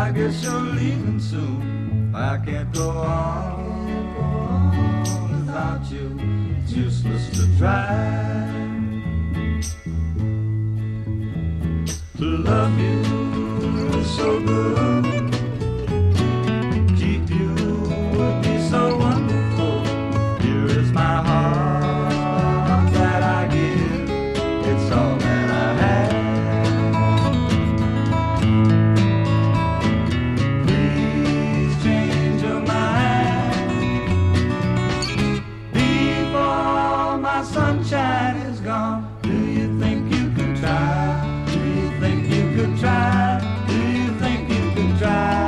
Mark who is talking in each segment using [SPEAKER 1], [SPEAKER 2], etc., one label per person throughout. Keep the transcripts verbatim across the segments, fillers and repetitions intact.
[SPEAKER 1] I guess you're leaving soon. I can't go on, go on without you. It's useless to try to love you is so good. Keep you would be so wonderful. Here is my heart that I give. It's all that I have. Please change your mind before my sunshine is gone. Do you think you can try? Do you think you could try? Do you think you can try?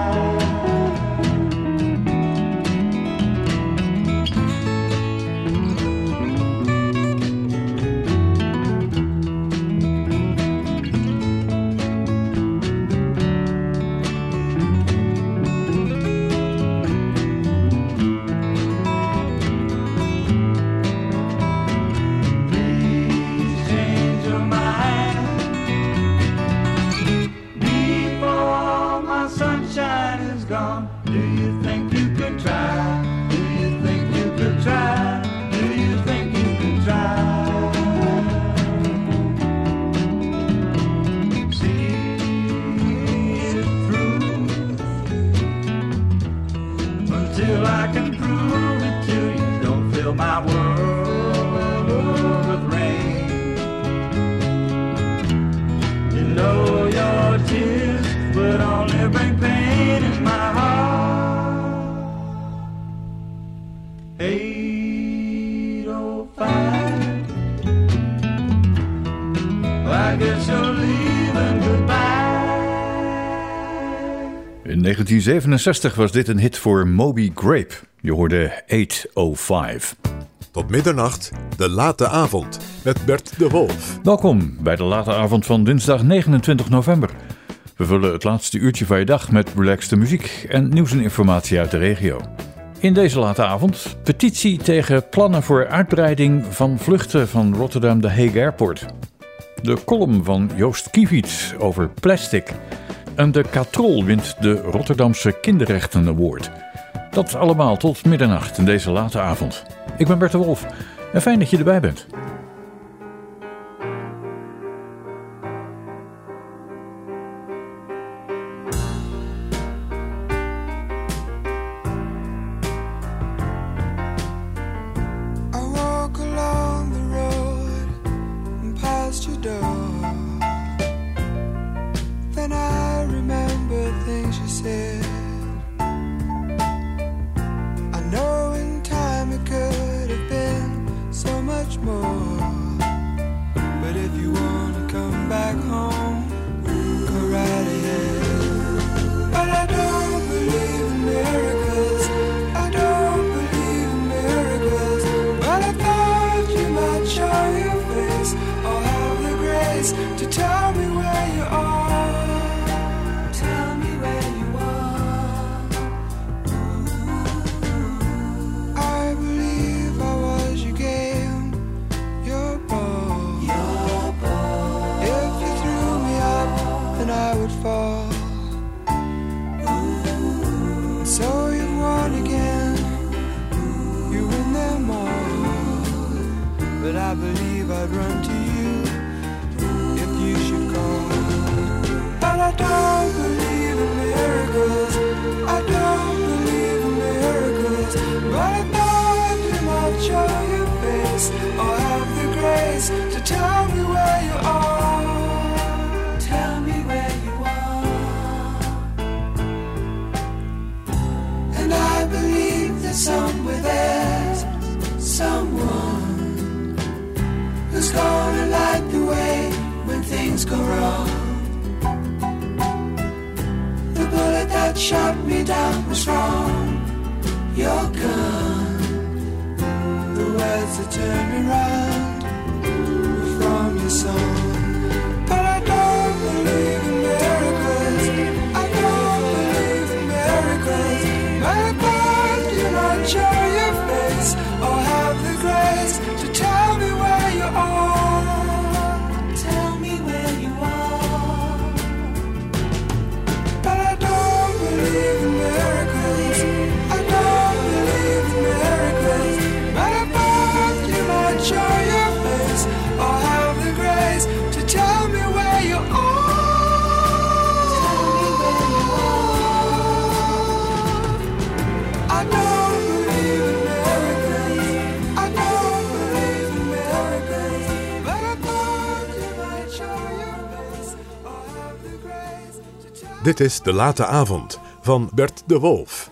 [SPEAKER 1] Till I can prove it to you. Don't fill my world with rain. You know your tears would only bring pain in my heart. eight oh five, I guess you're leaving goodbye.
[SPEAKER 2] In negentien zevenenzestig was dit een hit voor Moby Grape. Je hoorde acht oh vijf.
[SPEAKER 3] Tot middernacht, de late avond, met Bert de Wolf.
[SPEAKER 2] Welkom bij de late avond van dinsdag negenentwintig november. We vullen het laatste uurtje van je dag met relaxte muziek en nieuws en informatie uit de regio. In deze late avond petitie tegen plannen voor uitbreiding van vluchten van Rotterdam de Hague Airport. De column van Joost Kiewiet over plastic. En de Katrol wint de Rotterdamse Kinderrechten Award. Dat allemaal tot middernacht in deze late avond. Ik ben Bert de Wolf en fijn dat je erbij bent.
[SPEAKER 4] But I don't
[SPEAKER 3] Dit is De Late Avond van Bert de Wolf.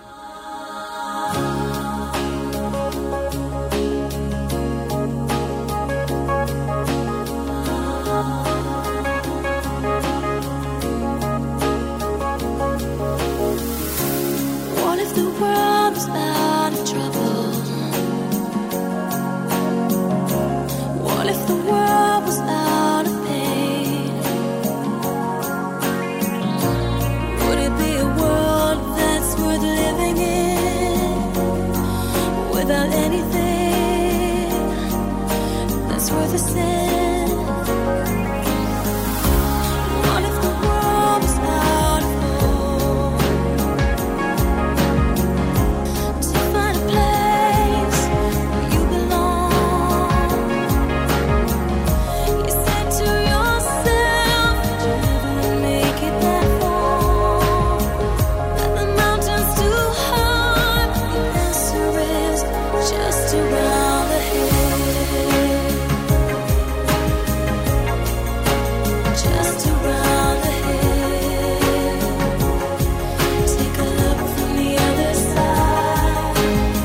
[SPEAKER 4] What if the world was out of trouble? What if the world was out of pain? Would it be a world that's worth living in without anything that's worth a sin? What if the world was out of hope? To find a place where you belong. You said to yourself, did you ever make it that far? That the mountain's too high. The answer is just around the hill. Just around the hill. Take a look from the other side.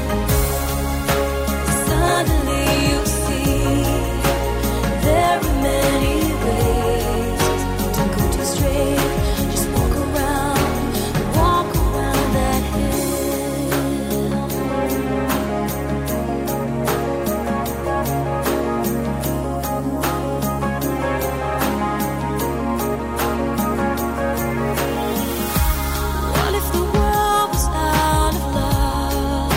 [SPEAKER 4] Suddenly you see there are many ways. Don't go too straight. Just walk around, walk around that hill. What if the world was out of love?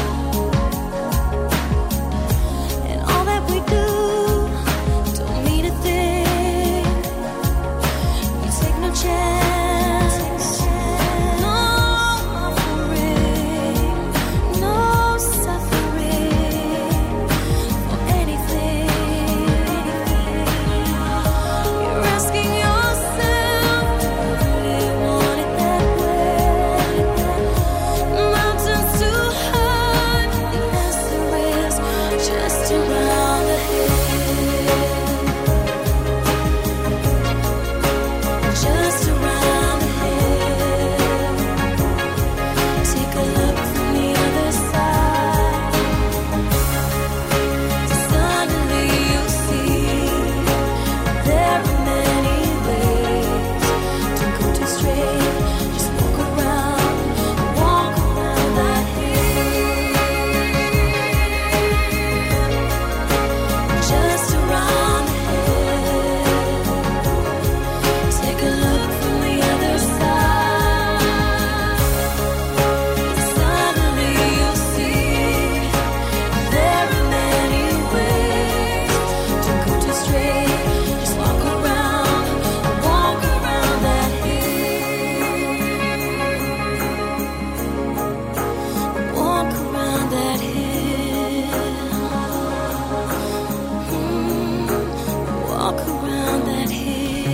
[SPEAKER 4] And all that we do don't mean a thing. We take no chance, no offering, no suffering for anything. You're asking yourself, do you really want it that way? Mountains too high, the answer is just around the hill. Just around the hill. Take a look from the other side. Suddenly you see there are many ways. Don't go too straight. Just walk around, walk around that hill. Just around the hill. Take a look from the other side. Suddenly you see there are many ways. Don't go too straight. Just walk around, walk around that hill. Walk around that hill. Mm, Walk around that hill.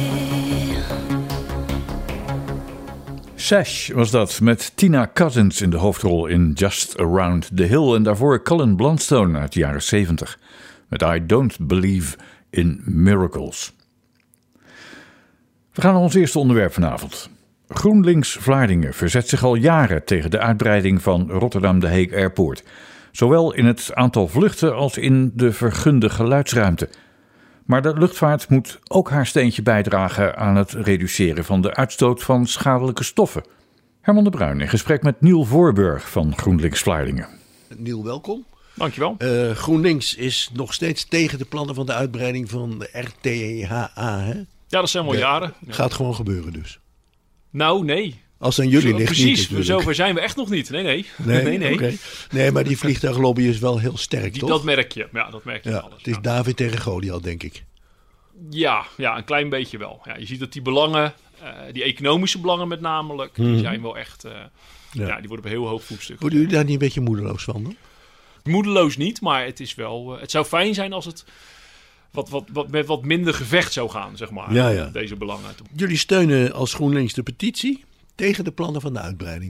[SPEAKER 2] Sash was dat, met Tina Cousins in de hoofdrol in Just Around the Hill. En daarvoor Cullen Blunstone uit de jaren zeventig met I Don't Believe in Miracles. We gaan naar ons eerste onderwerp vanavond. GroenLinks Vlaardingen verzet zich al jaren tegen de uitbreiding van Rotterdam De Hague Airport. Zowel in het aantal vluchten als in de vergunde geluidsruimte. Maar de luchtvaart moet ook haar steentje bijdragen aan het reduceren van de uitstoot van schadelijke stoffen. Herman de Bruin in gesprek met Niel Voorburg van GroenLinks Vlaardingen.
[SPEAKER 5] Niel, welkom.
[SPEAKER 6] Dankjewel.
[SPEAKER 5] Uh, GroenLinks is nog steeds tegen de plannen van de uitbreiding van de R T H A. Hè?
[SPEAKER 6] Ja, dat zijn wel
[SPEAKER 5] Ja,
[SPEAKER 6] jaren. Ja.
[SPEAKER 5] Gaat gewoon gebeuren dus.
[SPEAKER 6] Nou, nee.
[SPEAKER 5] Als het aan jullie
[SPEAKER 6] Zo,
[SPEAKER 5] ligt
[SPEAKER 6] precies,
[SPEAKER 5] niet natuurlijk.
[SPEAKER 6] zover zijn we echt nog niet. Nee, nee.
[SPEAKER 5] Nee,
[SPEAKER 6] nee, nee.
[SPEAKER 5] oké. Nee, maar die vliegtuiglobby is wel heel sterk,
[SPEAKER 6] Die,
[SPEAKER 5] toch?
[SPEAKER 6] dat merk je. Ja, dat merk je
[SPEAKER 5] ja,
[SPEAKER 6] alles.
[SPEAKER 5] het is
[SPEAKER 6] ja.
[SPEAKER 5] David tegen Goliath, denk ik.
[SPEAKER 6] Ja, ja, een klein beetje wel. Ja, je ziet dat die belangen, uh, die economische belangen met namelijk,
[SPEAKER 5] Hmm.
[SPEAKER 6] die zijn wel echt, uh,
[SPEAKER 5] Ja.
[SPEAKER 6] ja. die worden op een heel hoog voetstuk.
[SPEAKER 5] Worden jullie daar niet een beetje moedeloos van dan?
[SPEAKER 6] Moedeloos niet, maar het is wel, uh, het zou fijn zijn als het wat, wat, wat, met wat minder gevecht zou gaan, zeg maar.
[SPEAKER 5] Ja, ja.
[SPEAKER 6] Deze belangen.
[SPEAKER 5] Jullie steunen als GroenLinks de petitie tegen de plannen van de uitbreiding.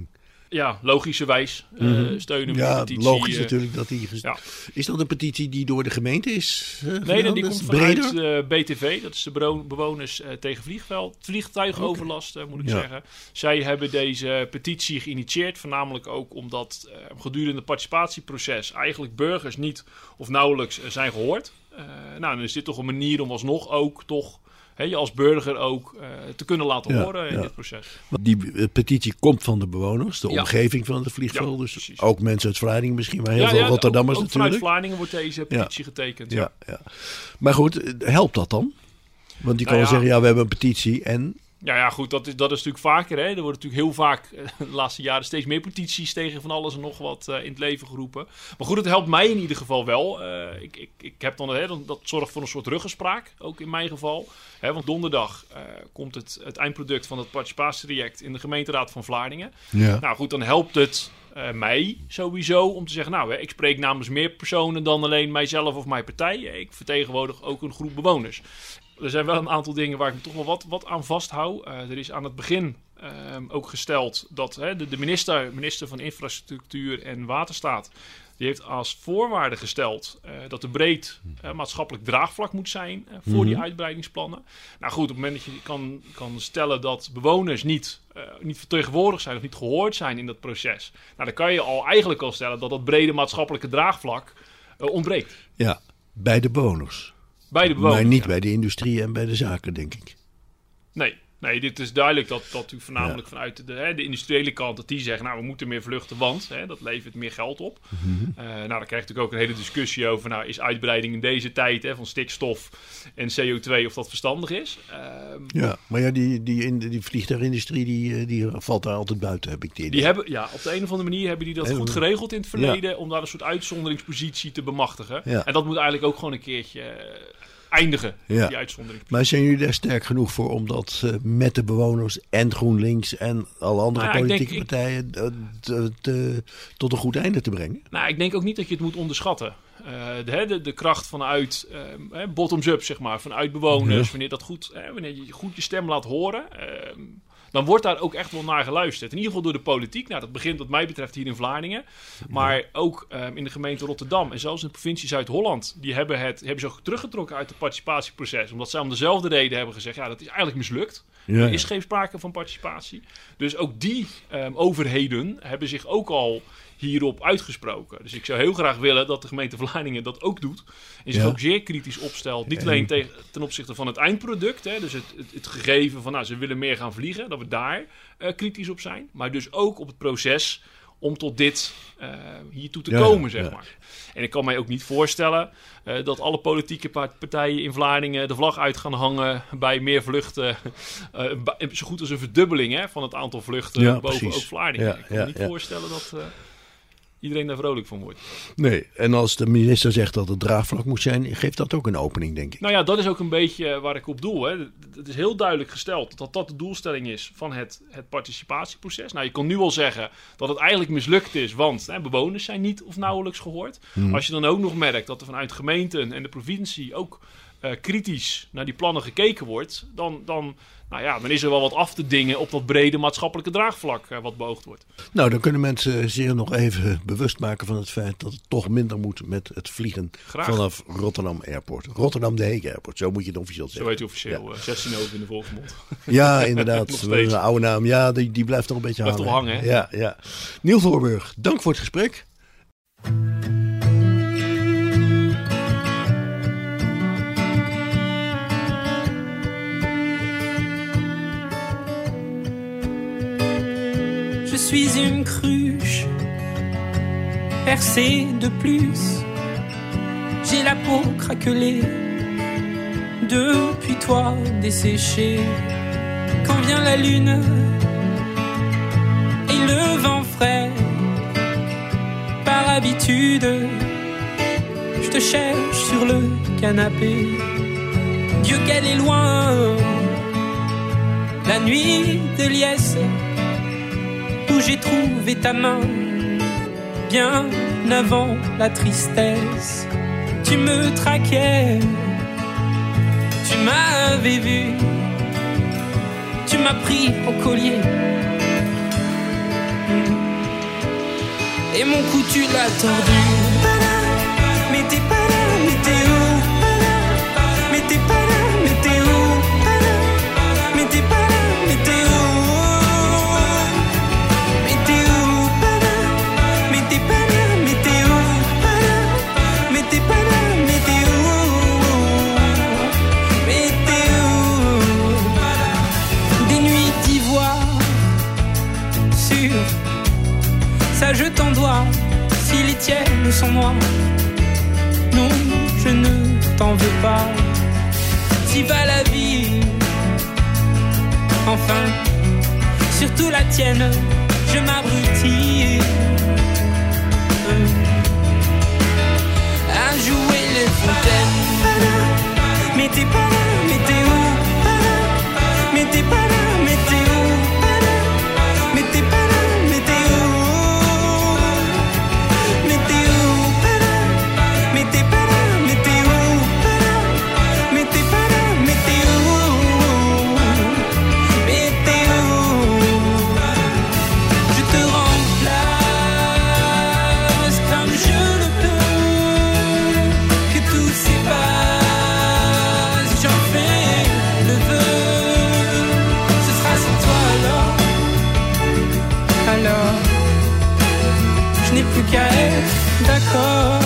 [SPEAKER 6] Ja, logischerwijs uh,
[SPEAKER 5] Mhm.
[SPEAKER 6] steunen we
[SPEAKER 5] Ja,
[SPEAKER 6] de petitie.
[SPEAKER 5] logisch
[SPEAKER 6] uh,
[SPEAKER 5] natuurlijk dat die... Ges-
[SPEAKER 6] ja.
[SPEAKER 5] Is dat een petitie die door de gemeente is? Uh,
[SPEAKER 6] Nee,
[SPEAKER 5] gedaan?
[SPEAKER 6] nee, die
[SPEAKER 5] Dat
[SPEAKER 6] komt
[SPEAKER 5] is
[SPEAKER 6] vanuit
[SPEAKER 5] breder?
[SPEAKER 6] uh, B T V. Dat is de bero- bewoners uh, tegen vliegveld, vliegtuigoverlast, uh, moet ik
[SPEAKER 5] Ja.
[SPEAKER 6] zeggen. Zij hebben deze petitie geïnitieerd. Voornamelijk ook omdat uh, gedurende het participatieproces eigenlijk burgers niet of nauwelijks uh, zijn gehoord. Uh, nou, dan is dit toch een manier om alsnog ook toch... He, je als burger ook uh, te kunnen laten
[SPEAKER 5] Ja,
[SPEAKER 6] horen in
[SPEAKER 5] ja.
[SPEAKER 6] dit proces.
[SPEAKER 5] Want die uh, petitie komt van de bewoners, de
[SPEAKER 6] Ja.
[SPEAKER 5] omgeving van het vliegveld.
[SPEAKER 6] Ja,
[SPEAKER 5] dus
[SPEAKER 6] precies.
[SPEAKER 5] ook mensen uit Vlaardingen misschien, maar heel
[SPEAKER 6] Ja,
[SPEAKER 5] veel
[SPEAKER 6] ja,
[SPEAKER 5] Rotterdammers
[SPEAKER 6] ook, ook vanuit
[SPEAKER 5] natuurlijk.
[SPEAKER 6] Vlaardingen wordt deze petitie getekend. Ja.
[SPEAKER 5] Ja, ja. Maar goed, uh, helpt dat dan? Want die kan
[SPEAKER 6] Nou
[SPEAKER 5] wel
[SPEAKER 6] ja.
[SPEAKER 5] zeggen, ja, we hebben een petitie en...
[SPEAKER 6] Ja, ja, goed, dat is, dat is natuurlijk vaker. Hè. Er worden natuurlijk heel vaak uh, de laatste jaren steeds meer petities tegen van alles en nog wat uh, in het leven geroepen. Maar goed, het helpt mij in ieder geval wel. Uh, ik, ik, ik heb dan, hè, dan, dat zorgt voor een soort ruggespraak, ook in mijn geval. Hè, want donderdag uh, komt het, het eindproduct van het participatietraject in de gemeenteraad van Vlaardingen.
[SPEAKER 5] Ja.
[SPEAKER 6] Nou goed, dan helpt het uh, mij sowieso om te zeggen, nou, hè, ik spreek namens meer personen dan alleen mijzelf of mijn partij. Ik vertegenwoordig ook een groep bewoners. Er zijn wel een aantal dingen waar ik me toch wel wat, wat aan vasthoud. Uh, er is aan het begin uh, ook gesteld dat hè, de, de minister, minister van Infrastructuur en Waterstaat... die heeft als voorwaarde gesteld uh, dat er breed uh, maatschappelijk draagvlak moet zijn uh, voor mm-hmm. die uitbreidingsplannen. Nou goed, op het moment dat je kan, kan stellen dat bewoners niet, uh, niet vertegenwoordigd zijn of niet gehoord zijn in dat proces... nou, dan kan je al eigenlijk al stellen dat dat brede maatschappelijke draagvlak uh, ontbreekt.
[SPEAKER 5] Ja, bij de bewoners.
[SPEAKER 6] Bij de bewoners,
[SPEAKER 5] maar niet
[SPEAKER 6] ja.
[SPEAKER 5] bij de industrie en bij de zaken, denk ik.
[SPEAKER 6] Nee, nee, dit is duidelijk dat, dat u voornamelijk
[SPEAKER 5] Ja.
[SPEAKER 6] vanuit de, hè, de industriële kant... dat die zeggen, nou, we moeten meer vluchten, want hè, dat levert meer geld op.
[SPEAKER 5] Mm-hmm.
[SPEAKER 6] Uh, nou, dan krijg je natuurlijk ook een hele discussie over... nou, is uitbreiding in deze tijd hè, van stikstof en C O twee of dat verstandig is? Uh,
[SPEAKER 5] Ja, maar ja, die, die, in, die vliegtuigindustrie die, die valt daar altijd buiten, heb ik die idee.
[SPEAKER 6] die hebben, ja, op de een of andere manier hebben die dat
[SPEAKER 5] Heel
[SPEAKER 6] goed
[SPEAKER 5] goed.
[SPEAKER 6] geregeld in het verleden... om daar een soort uitzonderingspositie te bemachtigen.
[SPEAKER 5] Ja.
[SPEAKER 6] En dat moet eigenlijk ook gewoon een keertje... Uh, eindigen,
[SPEAKER 5] Ja.
[SPEAKER 6] die uitzondering.
[SPEAKER 5] Maar zijn jullie daar sterk genoeg voor om dat uh, met de bewoners en GroenLinks en alle andere
[SPEAKER 6] Nou ja, ik
[SPEAKER 5] politieke
[SPEAKER 6] denk, ik-
[SPEAKER 5] partijen uh, te- te- tot een goed einde te brengen?
[SPEAKER 6] Nou, ik denk ook niet dat je het moet onderschatten. Uh, de, de, de kracht vanuit uh, bottoms-up, zeg maar, vanuit bewoners.
[SPEAKER 5] Ja.
[SPEAKER 6] Wanneer, dat goed, hè, wanneer je goed je stem laat horen, uh, dan wordt daar ook echt wel naar geluisterd. In ieder geval door de politiek. Nou, dat begint wat mij betreft hier in Vlaardingen. Maar ook uh, in de gemeente Rotterdam en zelfs in de provincie Zuid-Holland. Die hebben, het, hebben ze ook teruggetrokken uit het participatieproces. Omdat zij om dezelfde reden hebben gezegd, ja, dat is eigenlijk mislukt.
[SPEAKER 5] Ja,
[SPEAKER 6] Er
[SPEAKER 5] ja.
[SPEAKER 6] is geen sprake van participatie. Dus ook die um, overheden hebben zich ook al hierop uitgesproken. Dus ik zou heel graag willen dat de gemeente Vlaardingen dat ook doet. En zich
[SPEAKER 5] Ja.
[SPEAKER 6] ook zeer kritisch opstelt. Niet
[SPEAKER 5] En-
[SPEAKER 6] alleen tegen, ten opzichte van het eindproduct. Hè, dus het, het, het gegeven van nou, ze willen meer gaan vliegen. Dat we daar uh, kritisch op zijn. Maar dus ook op het proces om tot dit uh, hiertoe te
[SPEAKER 5] Ja,
[SPEAKER 6] komen,
[SPEAKER 5] ja,
[SPEAKER 6] zeg
[SPEAKER 5] ja.
[SPEAKER 6] maar. En ik kan mij ook niet voorstellen uh, dat alle politieke pa- partijen in Vlaardingen de vlag uit gaan hangen bij meer vluchten. Uh, ba- zo goed als een verdubbeling hè, van het aantal vluchten
[SPEAKER 5] Ja,
[SPEAKER 6] boven
[SPEAKER 5] precies.
[SPEAKER 6] ook Vlaardingen.
[SPEAKER 5] Ja,
[SPEAKER 6] ik kan
[SPEAKER 5] ja,
[SPEAKER 6] me niet
[SPEAKER 5] ja.
[SPEAKER 6] voorstellen dat uh, iedereen daar vrolijk van wordt.
[SPEAKER 5] Nee, en als de minister zegt dat het draagvlak moet zijn, geeft dat ook een opening, denk ik.
[SPEAKER 6] Nou ja, dat is ook een beetje waar ik op doel. Hè. Het is heel duidelijk gesteld dat dat de doelstelling is van het, het participatieproces. Nou, je kan nu al zeggen dat het eigenlijk mislukt is, want hè, bewoners zijn niet of nauwelijks gehoord.
[SPEAKER 5] Hmm.
[SPEAKER 6] Als je dan ook nog merkt dat er vanuit gemeenten en de provincie ook uh, kritisch naar die plannen gekeken wordt, dan, dan, nou ja, dan is er wel wat af te dingen op dat brede maatschappelijke draagvlak uh, wat beoogd wordt.
[SPEAKER 5] Nou, dan kunnen mensen zich nog even bewust maken van het feit dat het toch minder moet met het vliegen
[SPEAKER 6] Graag.
[SPEAKER 5] vanaf Rotterdam Airport. Rotterdam de Heek Airport, zo moet je het officieel
[SPEAKER 6] Zo
[SPEAKER 5] zeggen.
[SPEAKER 6] heet hij officieel, uh, zestien over in de volksmond.
[SPEAKER 5] Ja, inderdaad.
[SPEAKER 6] Nog steeds.
[SPEAKER 5] Een oude naam. Ja, die, die blijft toch een beetje
[SPEAKER 6] Blijft
[SPEAKER 5] hangen.
[SPEAKER 6] toch hangen, hè?
[SPEAKER 5] Ja, ja. Niels Voorburg, dank voor het gesprek.
[SPEAKER 7] Je suis une cruche percée de plus. J'ai la peau craquelée depuis toi desséchée. Quand vient la lune et le vent frais, par habitude, je te cherche sur le canapé. Dieu qu'elle est loin, la nuit de liesse, où j'ai trouvé ta main, bien avant la tristesse. Tu me traquais, tu m'avais vu, tu m'as pris au collier. Et mon cou tu l'as tordu. Mais t'es pas là, mais t'es où? Mais t'es pas là, mais t'es où? Mais t'es pas là, mais t'es où? Mais t'es où? Mais t'es pas là, mais t'es où? Mais t'es pas là, mais t'es où? Mais t'es où? Des nuits d'ivoire sur ça je t'en dois. Si les tiennes sont noires, non, je ne t'en veux pas. Si va la vie, enfin, surtout la tienne, je m'abrutis à jouer les fontaines. Mais t'es pas là, mais t'es où? Mais t'es pas là, mais t'es où? Mais t'es pas là, mais t'es où? Mais t'es où? Mais t'es pas là, mais t'es où? Mais t'es pas là, mais t'es où? Mais t'es où? Je te remplace comme je le peux. Que tout s'efface, j'en fais le vœu. Ce sera sans toi alors. Alors, je n'ai plus qu'à être d'accord.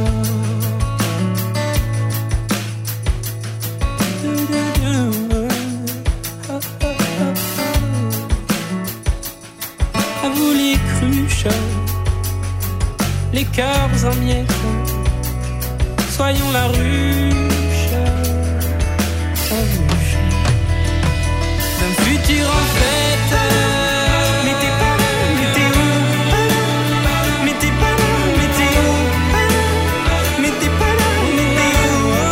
[SPEAKER 7] À vous les cruches, les cœurs en miettes, soyons la ruche, la ruche d'un futur en fête. Mais t'es pas là, mais t'es où? Mais t'es pas là, mais t'es où? Mais t'es pas là, mais t'es où?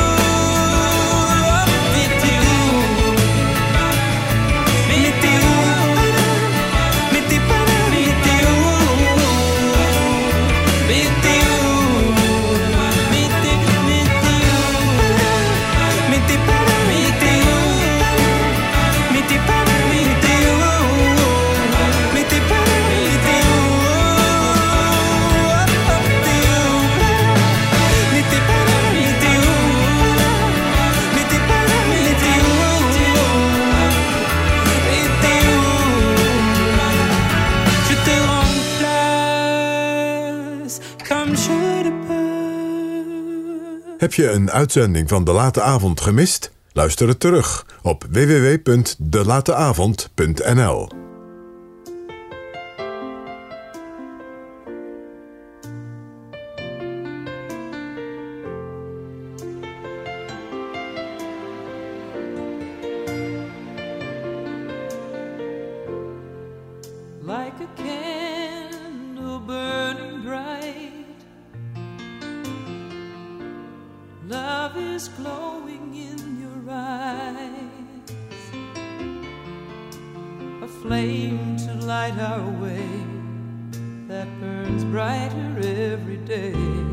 [SPEAKER 7] Mais t'es où? Mais t'es où? Mais t'es pas là, mais t'es où? Mais t'es où? Mais t'es, mais t'es où? Mais t'es pas là, mais t'es où? Mais t'es pas là, mais t'es où? Mais t'es pas là, mais t'es où? T'es où? Mais t'es pas là, mais t'es où? Mais t'es pas là, mais t'es où? Mais t'es où? Je te remplace comme je le peux.
[SPEAKER 3] Heb je een uitzending van De Late Avond gemist? Luister het terug op w w w punt de late avond punt n l.
[SPEAKER 1] Like a candle burning bright, love is glowing in your eyes, a flame to light our way that burns brighter every day.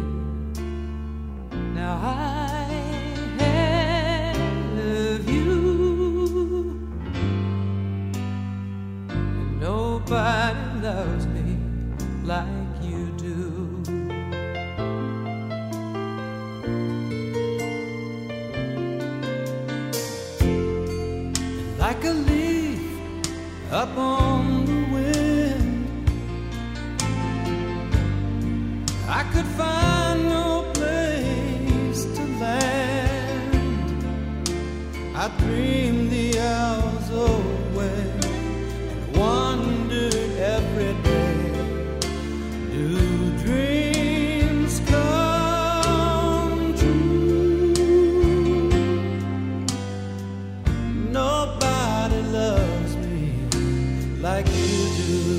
[SPEAKER 1] Now I have you, and nobody loves me like you do. Like a leaf up on the wind, I could find no place to land. I dreamed the hours away and wondered every day, do dreams come true? Nobody loves me like you do.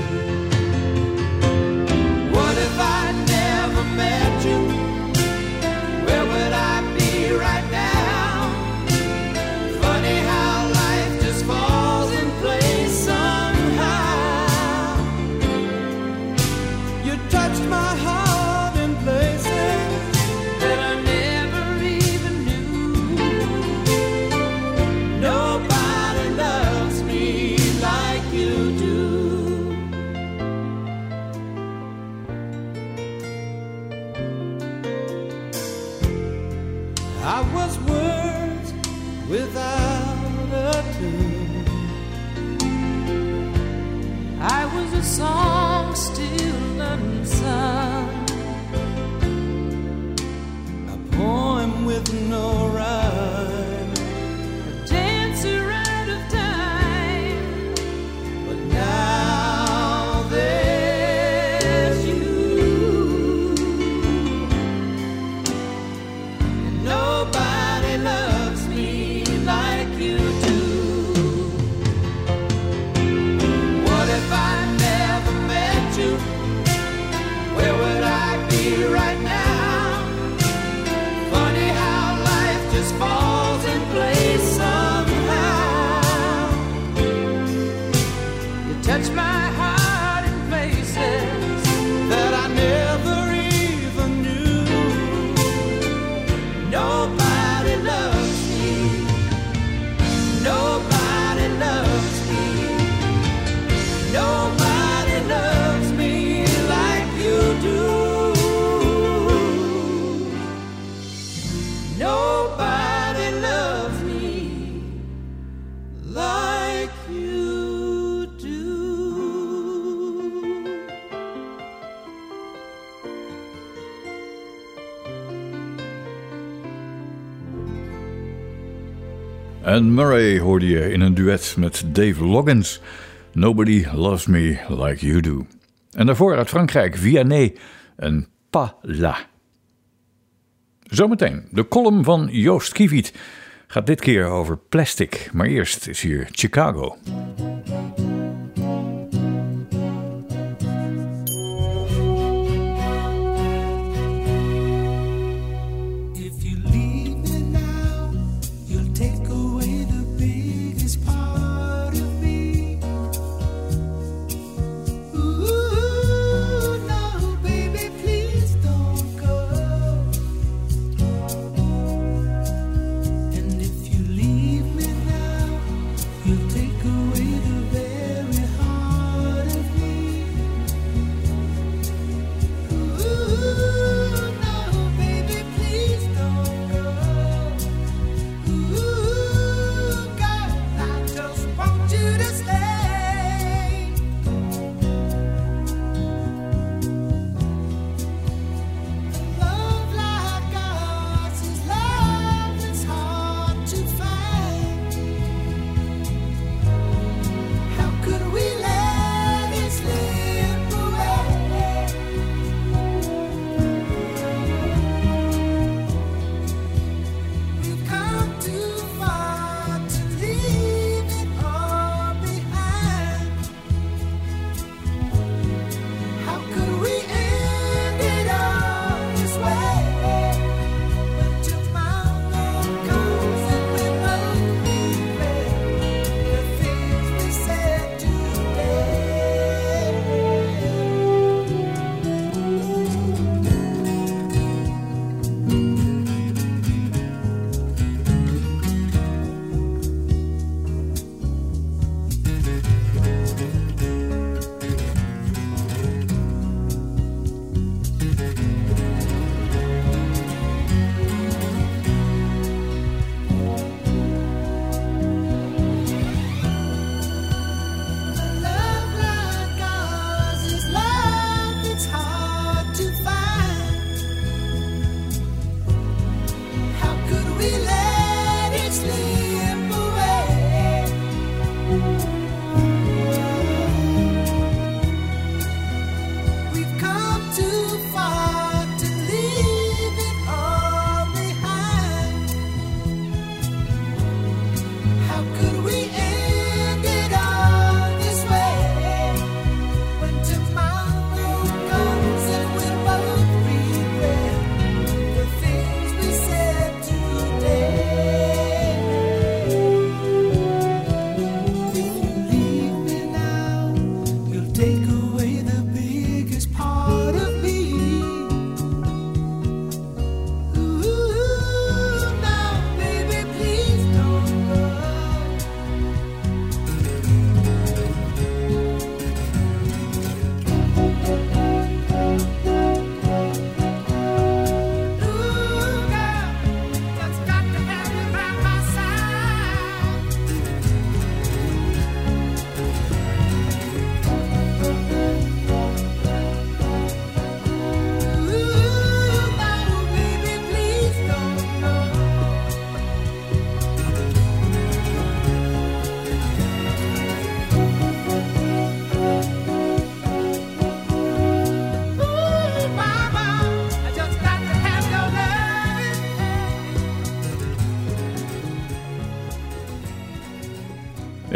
[SPEAKER 1] What if I never met you? Where would I be right now? Funny
[SPEAKER 7] the song still unsung, a poem with no rhyme, a dancer out of time. But now there's you, and nobody loves me like you do. What if I never met you? Where would I be right now? Funny how life just falls in place somehow. You touch my heart in places that I never even knew. Nobody loves me. Nobody loves me. Nobody loves me like you do. Nobody loves me like you do.
[SPEAKER 2] En Murray hoorde je in een duet met Dave Loggins. Nobody loves me like you do. En daarvoor uit Frankrijk Vianney en Pas là. Zometeen de column van Joost Kiewiet gaat dit keer over plastic. Maar eerst is hier Chicago.
[SPEAKER 7] If you leave me now, you'll take away the biggest part of me. Ooh, no, baby, please don't go. And if you leave me now, you'll take away the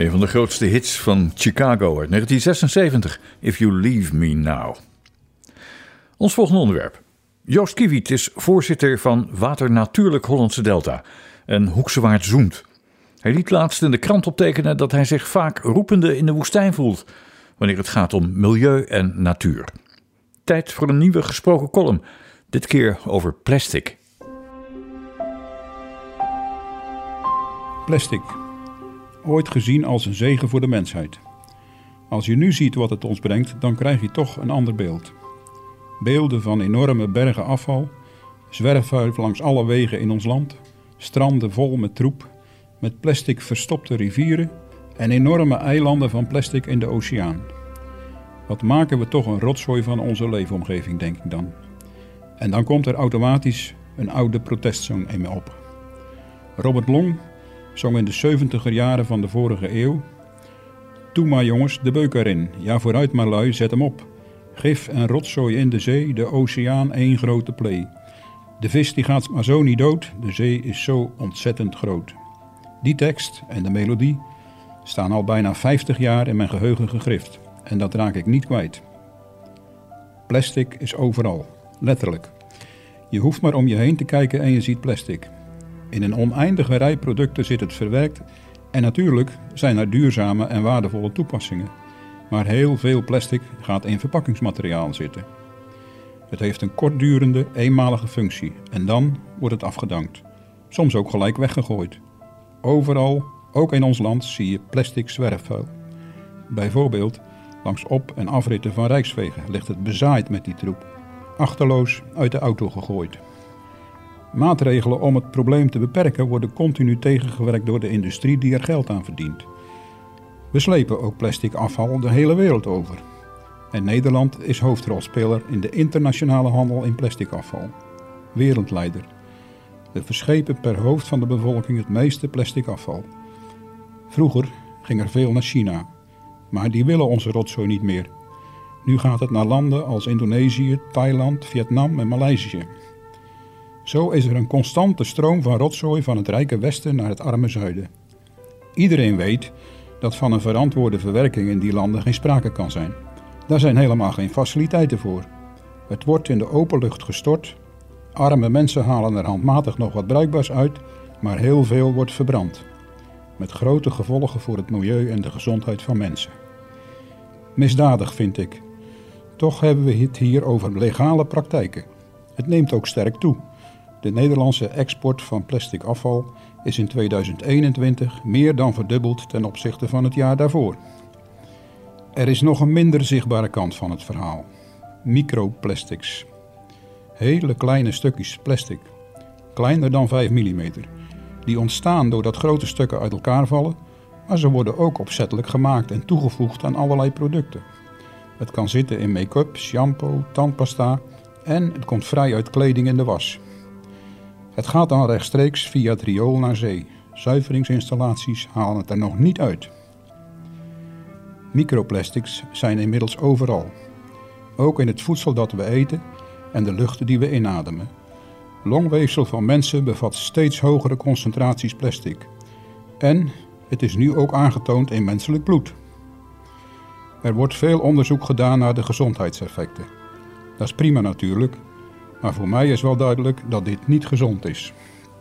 [SPEAKER 2] Een van de grootste hits van Chicago uit negentien zesenzeventig, If You Leave Me Now. Ons volgende onderwerp. Joost Kiewiet is voorzitter van Water Natuurlijk Hollandse Delta en Hoeksewaard zoent. Hij liet laatst in de krant optekenen dat hij zich vaak roepende in de woestijn voelt wanneer het gaat om milieu en natuur. Tijd voor een nieuwe gesproken column, dit keer over plastic.
[SPEAKER 8] Plastic. Ooit gezien als een zegen voor de mensheid. Als je nu ziet wat het ons brengt, dan krijg je toch een ander beeld. Beelden van enorme bergen afval, zwerfvuil langs alle wegen in ons land, stranden vol met troep, met plastic verstopte rivieren en enorme eilanden van plastic in de oceaan. Wat maken we toch een rotzooi van onze leefomgeving, denk ik dan. En dan komt er automatisch een oude protestsong in me op. Robert Long zong in de zeventiger jaren van de vorige eeuw: "Toe maar jongens, de beuk erin, ja vooruit maar lui, zet hem op. Gif en rotzooi in de zee, de oceaan één grote plee. De vis die gaat maar zo niet dood, de zee is zo ontzettend groot." Die tekst en de melodie staan al bijna vijftig jaar in mijn geheugen gegrift en dat raak ik niet kwijt. Plastic is overal, letterlijk. Je hoeft maar om je heen te kijken en je ziet plastic. In een oneindige rij producten zit het verwerkt en natuurlijk zijn er duurzame en waardevolle toepassingen. Maar heel veel plastic gaat in verpakkingsmateriaal zitten. Het heeft een kortdurende, eenmalige functie en dan wordt het afgedankt. Soms ook gelijk weggegooid. Overal, ook in ons land, zie je plastic zwerfvuil. Bijvoorbeeld langs op- en afritten van rijkswegen ligt het bezaaid met die troep. Achterloos uit de auto gegooid. Maatregelen om het probleem te beperken worden continu tegengewerkt door de industrie die er geld aan verdient. We slepen ook plastic afval de hele wereld over. En Nederland is hoofdrolspeler in de internationale handel in plastic afval. Wereldleider. We verschepen per hoofd van de bevolking het meeste plastic afval. Vroeger ging er veel naar China, maar die willen onze rotzooi niet meer. Nu gaat het naar landen als Indonesië, Thailand, Vietnam en Maleisië. Zo is er een constante stroom van rotzooi van het rijke westen naar het arme zuiden. Iedereen weet dat van een verantwoorde verwerking in die landen geen sprake kan zijn. Daar zijn helemaal geen faciliteiten voor. Het wordt in de open lucht gestort. Arme mensen halen er handmatig nog wat bruikbaars uit, maar heel veel wordt verbrand. Met grote gevolgen voor het milieu en de gezondheid van mensen. Misdadig vind ik. Toch hebben we het hier over legale praktijken. Het neemt ook sterk toe. De Nederlandse export van plastic afval is in tweeduizend eenentwintig meer dan verdubbeld ten opzichte van het jaar daarvoor. Er is nog een minder zichtbare kant van het verhaal. Microplastics. Hele kleine stukjes plastic, kleiner dan vijf millimeter, die ontstaan doordat grote stukken uit elkaar vallen, maar ze worden ook opzettelijk gemaakt en toegevoegd aan allerlei producten. Het kan zitten in make-up, shampoo, tandpasta en het komt vrij uit kleding in de was. Het gaat dan rechtstreeks via het riool naar zee. Zuiveringsinstallaties halen het er nog niet uit. Microplastics zijn inmiddels overal. Ook in het voedsel dat we eten en de lucht die we inademen. Longweefsel van mensen bevat steeds hogere concentraties plastic. En het is nu ook aangetoond in menselijk bloed. Er wordt veel onderzoek gedaan naar de gezondheidseffecten. Dat is prima natuurlijk, maar voor mij is wel duidelijk dat dit niet gezond is.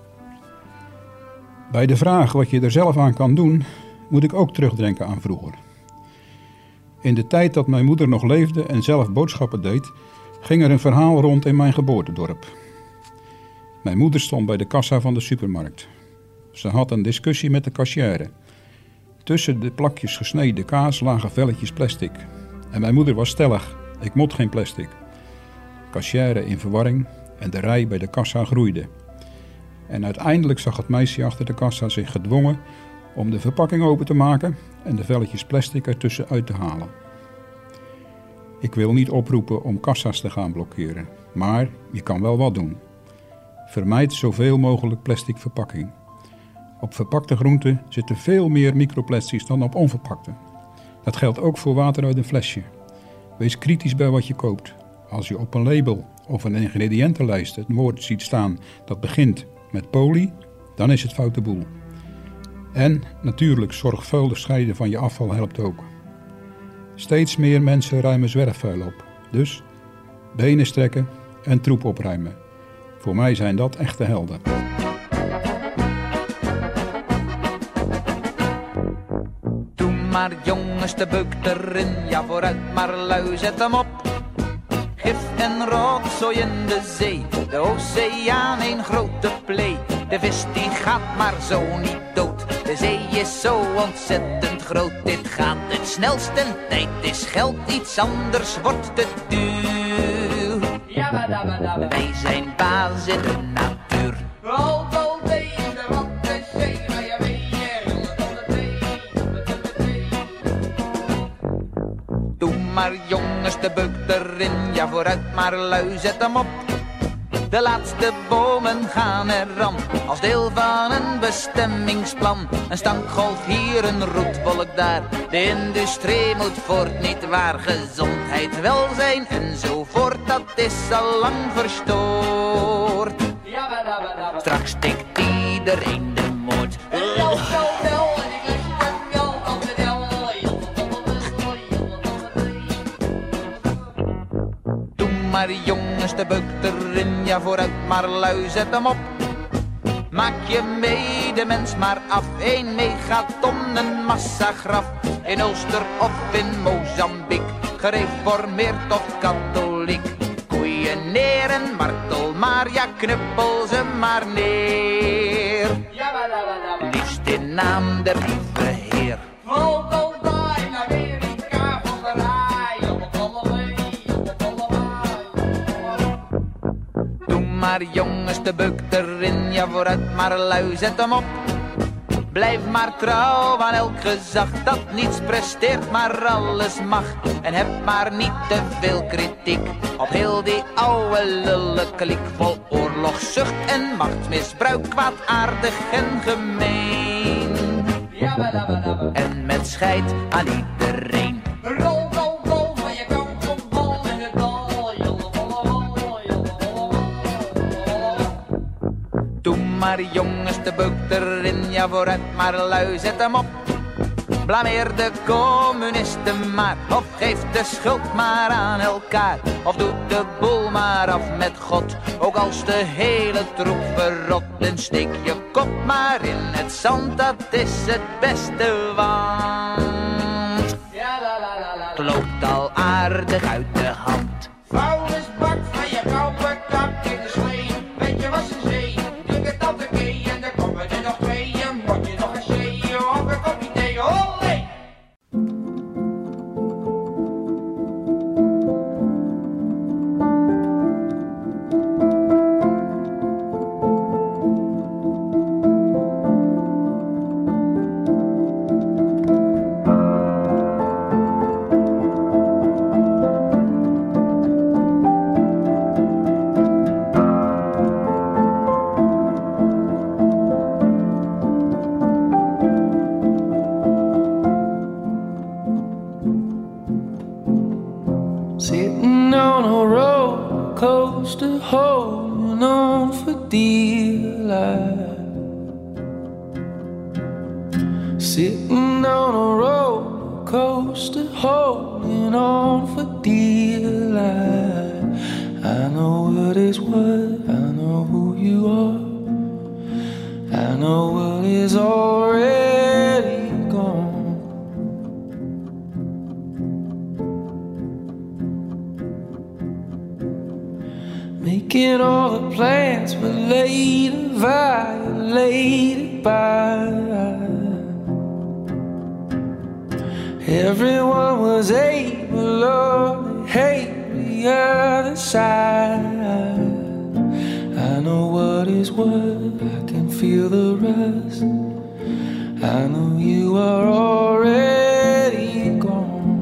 [SPEAKER 8] Bij de vraag wat je er zelf aan kan doen, moet ik ook terugdenken aan vroeger. In de tijd dat mijn moeder nog leefde en zelf boodschappen deed, ging er een verhaal rond in mijn geboortedorp. Mijn moeder stond bij de kassa van de supermarkt. Ze had een discussie met de kassière. Tussen de plakjes gesneden kaas lagen velletjes plastic. En mijn moeder was stellig: ik mot geen plastic. Kassière in verwarring en de rij bij de kassa groeide. En uiteindelijk zag het meisje achter de kassa zich gedwongen om de verpakking open te maken en de velletjes plastic ertussen uit te halen. Ik wil niet oproepen om kassa's te gaan blokkeren, maar je kan wel wat doen. Vermijd zoveel mogelijk plastic verpakking. Op verpakte groenten zitten veel meer microplastics dan op onverpakte. Dat geldt ook voor water uit een flesje. Wees kritisch bij wat je koopt. Als je op een label of een ingrediëntenlijst het woord ziet staan dat begint met poly, dan is het foute boel. En natuurlijk zorgvuldig scheiden van je afval helpt ook. Steeds meer mensen ruimen zwerfvuil op. Dus benen strekken en troep opruimen. Voor mij zijn dat echte helden.
[SPEAKER 9] Doe maar jongens, de beuk erin, ja vooruit maar lui, zet hem op. Gif en rotzooi in de zee, de oceaan een grote plee. De vis die gaat maar zo niet dood, de zee is zo ontzettend groot. Dit gaat het snelst en tijd is geld, iets anders wordt te duur. Wij zijn baas in de natuur. Doe maar jongens, de beuk erin, ja vooruit maar lui, zet hem op. De laatste bomen gaan eraan, als deel van een bestemmingsplan. Een stankgolf hier, een roetwolk daar, de industrie moet voort, niet waar. Gezondheid, welzijn enzovoort, dat is al lang verstoord. Straks stikt iedereen de moord. Doe maar jongens, de beuk erin, ja vooruit maar lui, zet hem op. Maak je medemens maar af, een megaton, een massagraf. In Ulster of in Mozambique, gereformeerd of katholiek. Koeien neer en martel maar, ja knuppel ze maar neer. Liefst in naam der lieve Heer. Doe maar jongens, de beuk erin, ja vooruit maar lui, zet hem op. Blijf maar trouw aan elk gezag dat niets presteert, maar alles mag. En heb maar niet te veel kritiek op heel die oude lulle kliek vol oorlogszucht en machtsmisbruik, kwaadaardig en gemeen. En met scheid aan iedereen. Rol, rol, rol, van je kant op bal in het dal. Doe maar jongens, de beuk erin, ja vooruit maar lui, zet hem op. Blameer de communisten maar, of geef de schuld maar aan elkaar. Of doe de boel maar af met God, ook als de hele troep verrot. En steek je kop maar in het zand, dat is het beste, want het loopt al aardig uit de hand. Vuilnisbak van je koude kap in de slee, weet je wat ze zei? Druk het op de kee en dan komen er nog twee. En word je nog een zee of een kopje thee, olé!
[SPEAKER 7] Sitting on a roller coaster, holding on for dear life. Sitting on a roller coaster, holding on for dear life. I know what is what, I know who you are. I know what is already gone. Making all the plans, but later violated by. Everyone was able to hate the other side. I know what is what, I can feel the rust. I know you are already gone.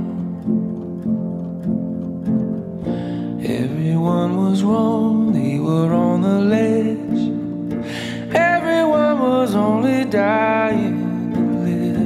[SPEAKER 7] Everyone was wrong, they were on the ledge. Everyone was only dying to live.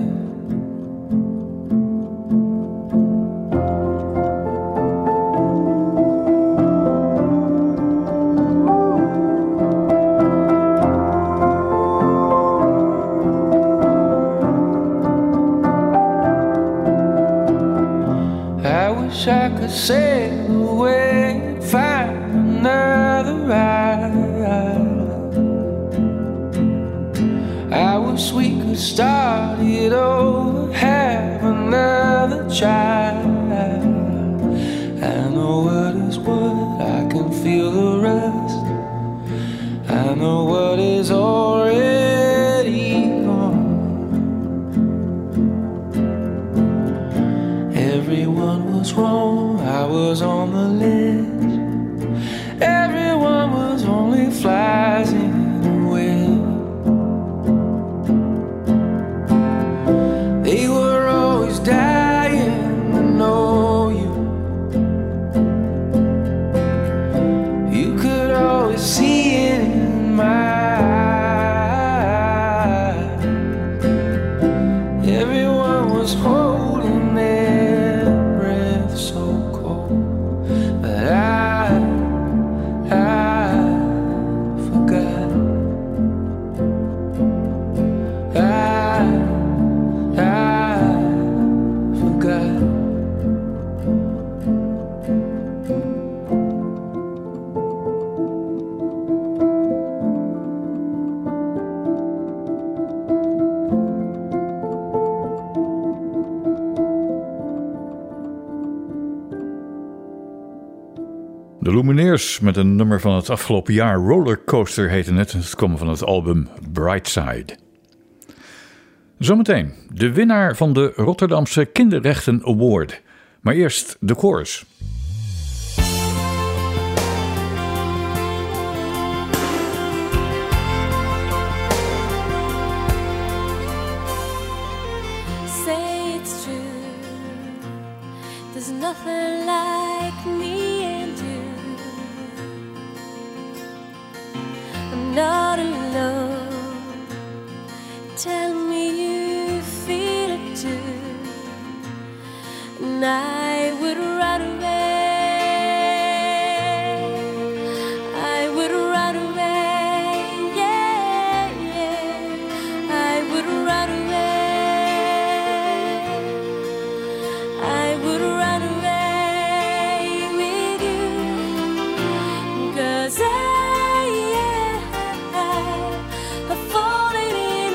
[SPEAKER 7] wish I could sail away and find another ride. I wish we could start it over, have another child. I know what is what, I can feel the rest. I know what is already gone. Everyone was wrong, I was on the ledge. Everyone was only flies in the wind. They were always dying to know you. You could always see it in my eyes. Everyone was holding their breath so cold, but I, I forgot. I, I forgot.
[SPEAKER 2] De Lumineers met een nummer van het afgelopen jaar, Rollercoaster heette het. Het kwam van het album Brightside. Zometeen de winnaar van de Rotterdamse Kinderrechten Award. Maar eerst de chorus.
[SPEAKER 4] Say it's true. There's nothing like me and you. I'm not alone. Tell me you feel it too. And I would run away. I would run away. Yeah, yeah. I would run away. I would run away with you. 'Cause I, yeah, I've fallen in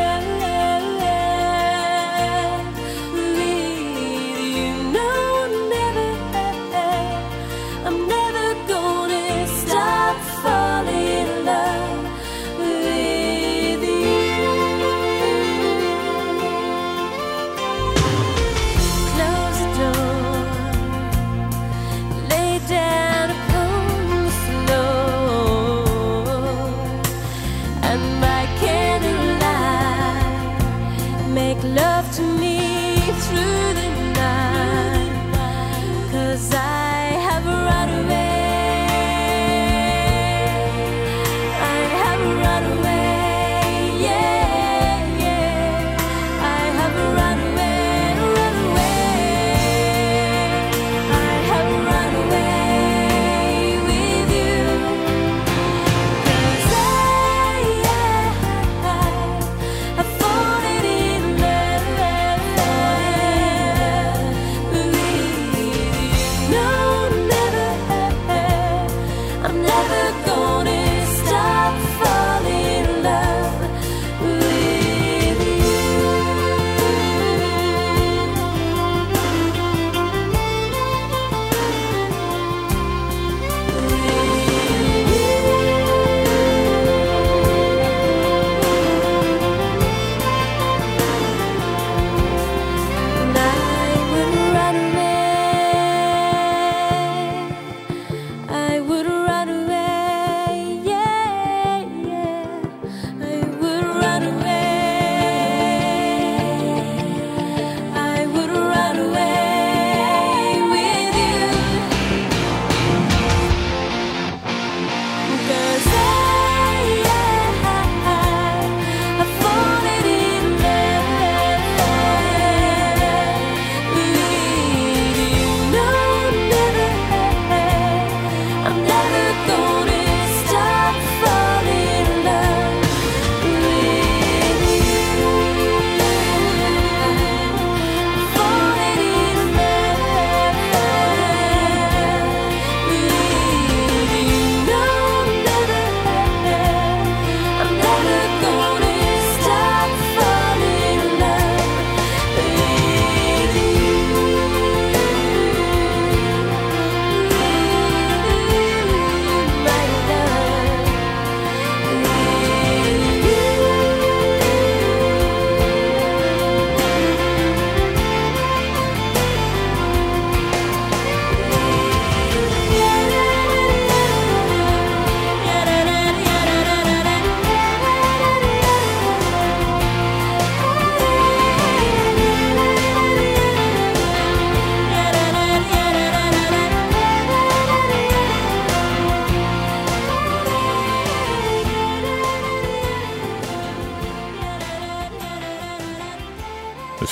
[SPEAKER 4] love with you. No, never, I'm never gonna stop falling in love with you. Close the door, lay down upon the floor, and by candlelight, make love to me through the night. 'Cause I have run away. I have run away. Yeah, yeah. I have run away, run away. I have run away with you. 'Cause I, yeah, I've fallen in love with you. No, never,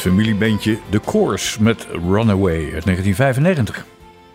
[SPEAKER 2] familiebandje The Course met Runaway uit negentien vijfennegentig.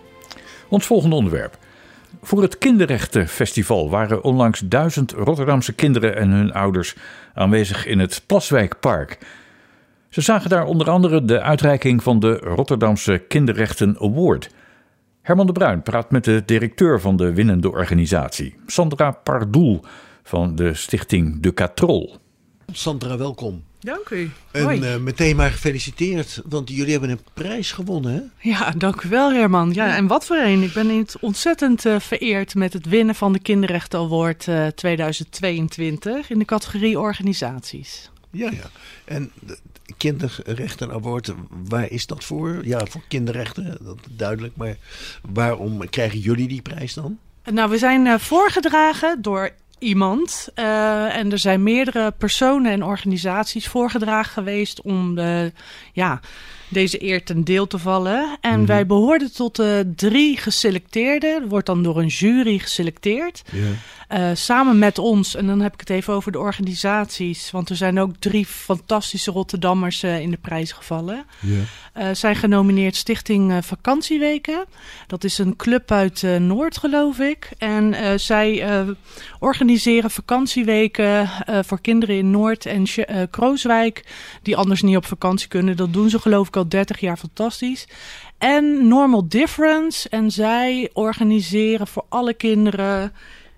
[SPEAKER 2] Ons volgende onderwerp. Voor het Kinderrechtenfestival waren onlangs duizend Rotterdamse kinderen en hun ouders aanwezig in het Plaswijkpark. Ze zagen daar onder andere de uitreiking van de Rotterdamse Kinderrechten Award. Herman de Bruin praat met de directeur van de winnende organisatie, Sandra Pardoel van de stichting De Katrol.
[SPEAKER 5] Sandra, welkom.
[SPEAKER 10] Dank u.
[SPEAKER 5] En
[SPEAKER 10] Hoi.
[SPEAKER 5] uh, meteen maar gefeliciteerd, want jullie hebben een prijs gewonnen, hè?
[SPEAKER 10] Ja, dank u wel, Herman. Ja, en wat voor een. Ik ben ontzettend uh, vereerd met het winnen van de Kinderrechten Award uh, tweeduizend tweeëntwintig in de categorie organisaties.
[SPEAKER 5] Ja, ja. En de Kinderrechten Award, waar is dat voor? Ja, voor kinderrechten, dat is duidelijk. Maar waarom krijgen jullie die prijs dan?
[SPEAKER 10] Nou, we zijn uh, voorgedragen door iemand. Uh, en er zijn meerdere personen en organisaties voorgedragen geweest om de, ja, deze eer ten deel te vallen. En mm-hmm. wij behoorden tot de drie geselecteerden. Er wordt dan door een jury geselecteerd. Yeah. Uh, samen met ons, en dan heb ik het even over de organisaties, want er zijn ook drie fantastische Rotterdammers uh, in de prijs gevallen. Yeah. Uh, zijn genomineerd Stichting uh, Vakantieweken. Dat is een club uit uh, Noord, geloof ik. En uh, zij uh, organiseren vakantieweken uh, voor kinderen in Noord en uh, Krooswijk, die anders niet op vakantie kunnen. Dat doen ze geloof ik al dertig jaar fantastisch. En Normal Difference. En zij organiseren voor alle kinderen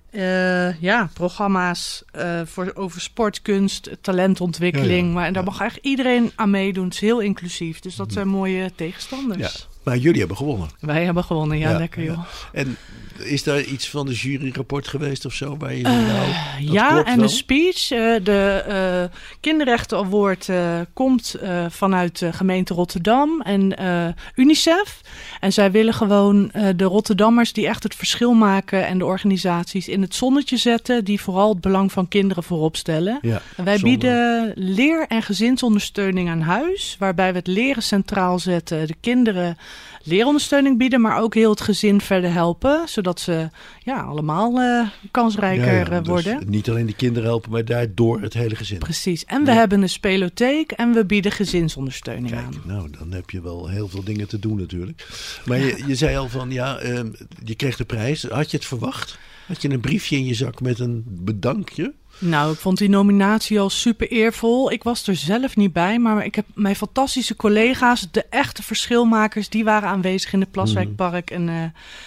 [SPEAKER 10] Uh, ja, programma's uh, voor, over sport, kunst, talentontwikkeling. Ja, ja, maar en daar ja. mag eigenlijk iedereen aan meedoen. Het is heel inclusief. Dus dat zijn mooie tegenstanders.
[SPEAKER 5] Ja, maar jullie hebben gewonnen.
[SPEAKER 10] Wij hebben gewonnen, ja, ja lekker joh.
[SPEAKER 5] Ja. En is daar iets van de juryrapport geweest of zo? Waar je uh, nou,
[SPEAKER 10] ja, en
[SPEAKER 5] wel?
[SPEAKER 10] de speech. Uh, de uh, Kinderrechten Award uh, komt uh, vanuit de gemeente Rotterdam en uh, UNICEF. En zij willen gewoon uh, de Rotterdammers die echt het verschil maken en de organisaties in het zonnetje zetten, die vooral het belang van kinderen voorop stellen. Ja, en wij zonde. bieden leer- en gezinsondersteuning aan huis, waarbij we het leren centraal zetten, de kinderen leerondersteuning bieden, maar ook heel het gezin verder helpen, zodat ze ja, allemaal uh, kansrijker ja, ja, worden.
[SPEAKER 5] Dus niet alleen de kinderen helpen, maar daardoor het hele gezin.
[SPEAKER 10] Precies. En we ja. hebben een spelotheek en we bieden gezinsondersteuning
[SPEAKER 5] Kijk,
[SPEAKER 10] aan.
[SPEAKER 5] Nou, dan heb je wel heel veel dingen te doen natuurlijk. Maar ja. je, je zei al van, ja, uh, je kreeg de prijs. Had je het verwacht? Had je een briefje in je zak met een bedankje?
[SPEAKER 10] Nou, ik vond die nominatie al super eervol. Ik was er zelf niet bij, maar ik heb mijn fantastische collega's, de echte verschilmakers, die waren aanwezig in het Plaswijkpark. En uh,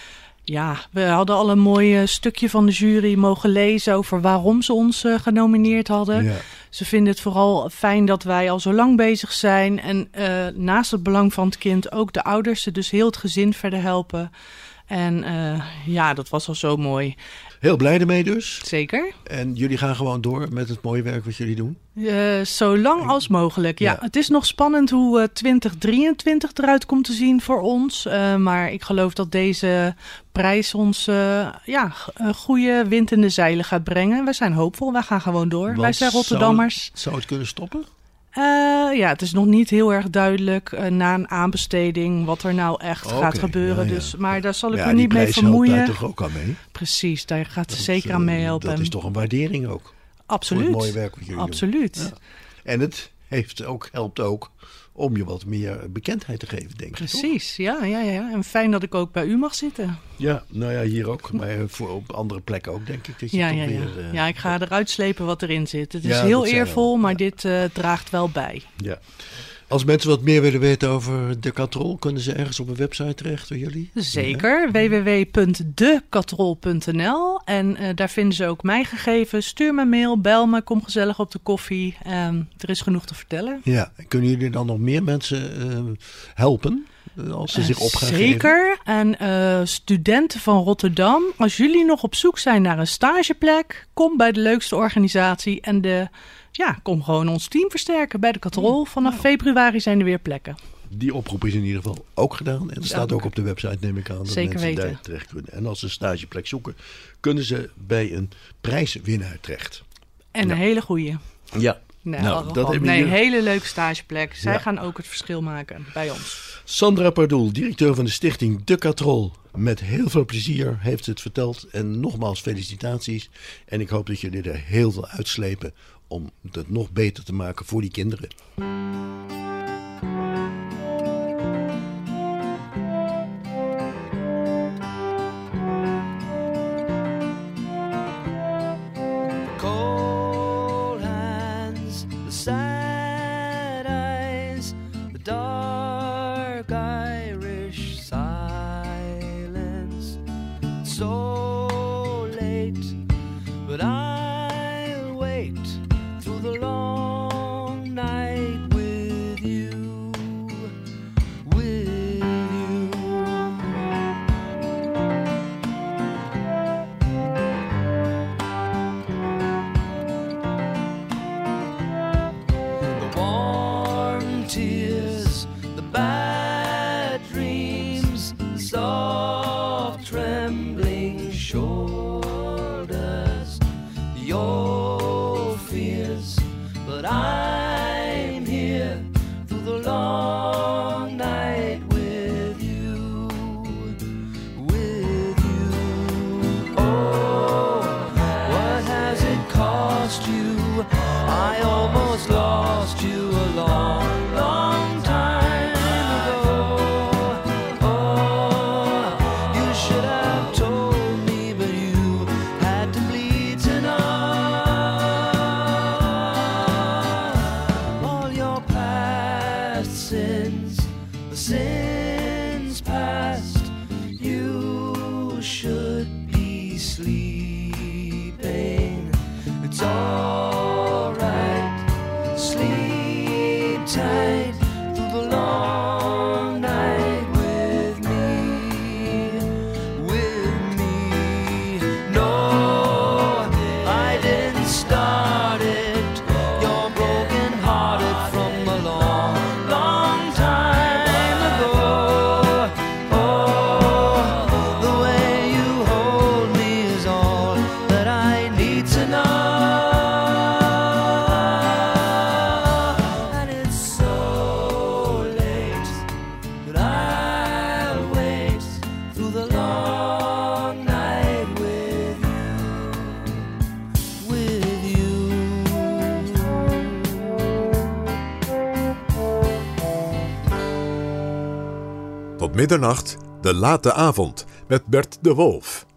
[SPEAKER 10] ja, we hadden al een mooi stukje van de jury mogen lezen over waarom ze ons uh, genomineerd hadden. Ja. Ze vinden het vooral fijn dat wij al zo lang bezig zijn. En uh, naast het belang van het kind ook de ouders, dus heel het gezin verder helpen. En uh, ja, dat was al zo mooi.
[SPEAKER 5] Heel blij ermee dus.
[SPEAKER 10] Zeker.
[SPEAKER 5] En jullie gaan gewoon door met het mooie werk wat jullie doen?
[SPEAKER 10] Uh, zo lang als mogelijk, ja. ja. Het is nog spannend hoe uh, twintig drieëntwintig eruit komt te zien voor ons. Uh, maar ik geloof dat deze prijs ons uh, ja, een goede wind in de zeilen gaat brengen. We zijn hoopvol, wij gaan gewoon door.
[SPEAKER 5] Want
[SPEAKER 10] wij zijn Rotterdammers.
[SPEAKER 5] Zou het, zou het kunnen stoppen?
[SPEAKER 10] Uh, ja, het is nog niet heel erg duidelijk uh, na een aanbesteding wat er nou echt
[SPEAKER 5] okay,
[SPEAKER 10] gaat gebeuren.
[SPEAKER 5] ja, ja.
[SPEAKER 10] Dus, maar daar zal ik
[SPEAKER 5] ja,
[SPEAKER 10] me niet mee vermoeien.
[SPEAKER 5] Die prijs helpt daar toch ook aan mee?
[SPEAKER 10] Precies, daar gaat ze
[SPEAKER 5] dat,
[SPEAKER 10] zeker aan meehelpen.
[SPEAKER 5] Dat is toch een waardering ook?
[SPEAKER 10] Absoluut.
[SPEAKER 5] Voor het mooie werk wat jullie
[SPEAKER 10] Absoluut.
[SPEAKER 5] doen. Ja. En het heeft ook, helpt ook om je wat meer bekendheid te geven, denk ik.
[SPEAKER 10] Precies, ja, ja, ja. En fijn dat ik ook bij u mag zitten.
[SPEAKER 5] Ja, nou ja, hier ook. Maar voor op andere plekken ook, denk ik. Dat je
[SPEAKER 10] ja,
[SPEAKER 5] toch
[SPEAKER 10] ja,
[SPEAKER 5] weer,
[SPEAKER 10] ja.
[SPEAKER 5] Uh,
[SPEAKER 10] ja, ik ga eruit slepen wat erin zit. Het is
[SPEAKER 5] ja,
[SPEAKER 10] heel eervol,
[SPEAKER 5] wel.
[SPEAKER 10] maar
[SPEAKER 5] ja.
[SPEAKER 10] dit uh, draagt wel bij.
[SPEAKER 5] Ja. Als mensen wat meer willen weten over De Katrol, kunnen ze ergens op een website terecht door jullie?
[SPEAKER 10] Zeker, ja. w w w punt de katrol punt n l. En uh, daar vinden ze ook mijn gegevens. Stuur me een mail, bel me, kom gezellig op de koffie. Um, er is genoeg te vertellen.
[SPEAKER 5] Ja, kunnen jullie dan nog meer mensen uh, helpen? Als ze zich op gaan geven?
[SPEAKER 10] Zeker. En uh, studenten van Rotterdam, als jullie nog op zoek zijn naar een stageplek, kom bij de leukste organisatie en de, ja, kom gewoon ons team versterken bij de Katrol. Vanaf nou. februari zijn er weer plekken.
[SPEAKER 5] Die oproep is in ieder geval ook gedaan. En dat staat ook op de website, neem ik aan. Dat
[SPEAKER 10] Zeker
[SPEAKER 5] mensen
[SPEAKER 10] weten.
[SPEAKER 5] daar terecht kunnen. En als ze een stageplek zoeken, kunnen ze bij een prijswinnaar terecht.
[SPEAKER 10] En nou. een hele goeie.
[SPEAKER 5] Ja.
[SPEAKER 10] Nee,
[SPEAKER 5] nou, dat
[SPEAKER 10] nee
[SPEAKER 5] hier...
[SPEAKER 10] een hele leuke stageplek. Zij
[SPEAKER 5] ja.
[SPEAKER 10] gaan ook het verschil maken bij ons.
[SPEAKER 5] Sandra Pardoel, directeur van de stichting De Katrol. Met heel veel plezier heeft ze het verteld. En nogmaals felicitaties. En ik hoop dat jullie er heel veel uitslepen om het nog beter te maken voor die kinderen.
[SPEAKER 11] so late, but I'll wait through the long night with you, with you. The warm tears, the bad dreams, the soft trembling shoulders, the old fears, but I'm here through the long night with you, with you. Oh, what has it cost you? I almost lost you a long, long time ago. Oh, you should have told me, but you had to bleed to know. All your past sins, the sins past, you should be sleeping. It's alright, sleep tight through the long night with me, with me. No, I didn't start it. You're broken hearted from a long, long time ago. Oh, the way you hold me is all that I need to know. And it's so late, but I'll wait through the long night with you, with you.
[SPEAKER 3] Tot middernacht, de late avond, met Bert de Wolf.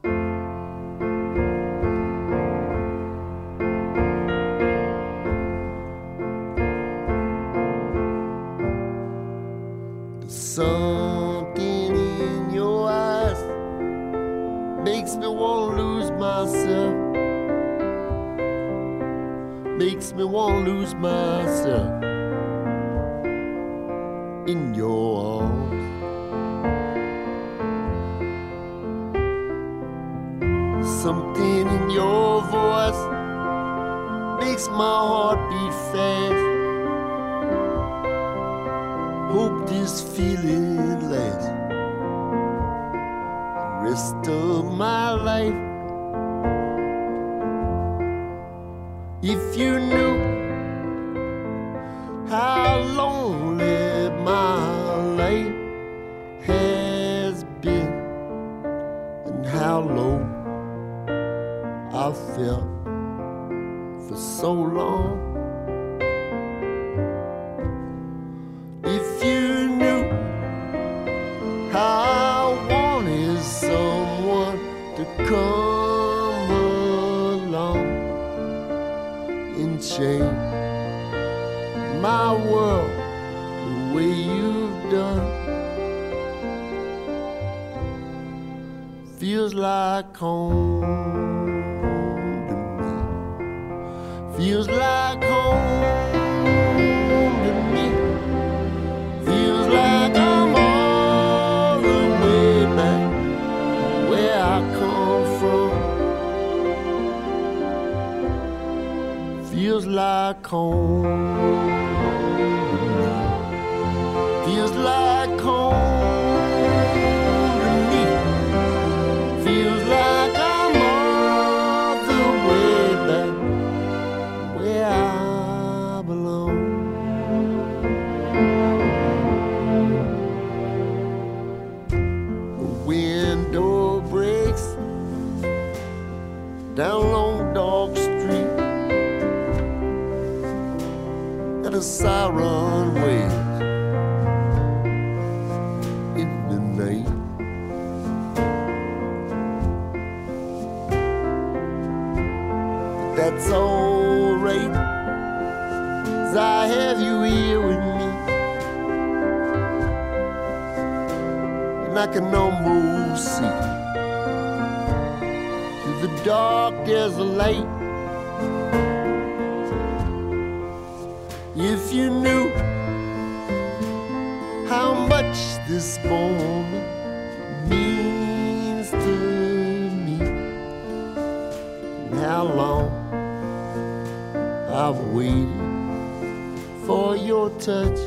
[SPEAKER 12] Something in your eyes makes me want to lose myself. Makes me want to lose myself in your arms. Something in your voice makes my heart beat fast. Hope this feeling lasts the rest of my life. If you knew how lonely my life has been and how low I felt for so long. If you knew how I wanted someone to come along and change my world the way you've done, feels like home. Feels like home to me. Feels like I'm all the way back where I come from. Feels like home to me. Feels like home to me. Feels like I'm all the way back where I belong. The window breaks down Long Dog Street, and a siren wails in the night. That's all right, 'cause I have you here with me, and I can almost see dark there's a light. If you knew how much this moment means to me, and how long I've waited for your touch.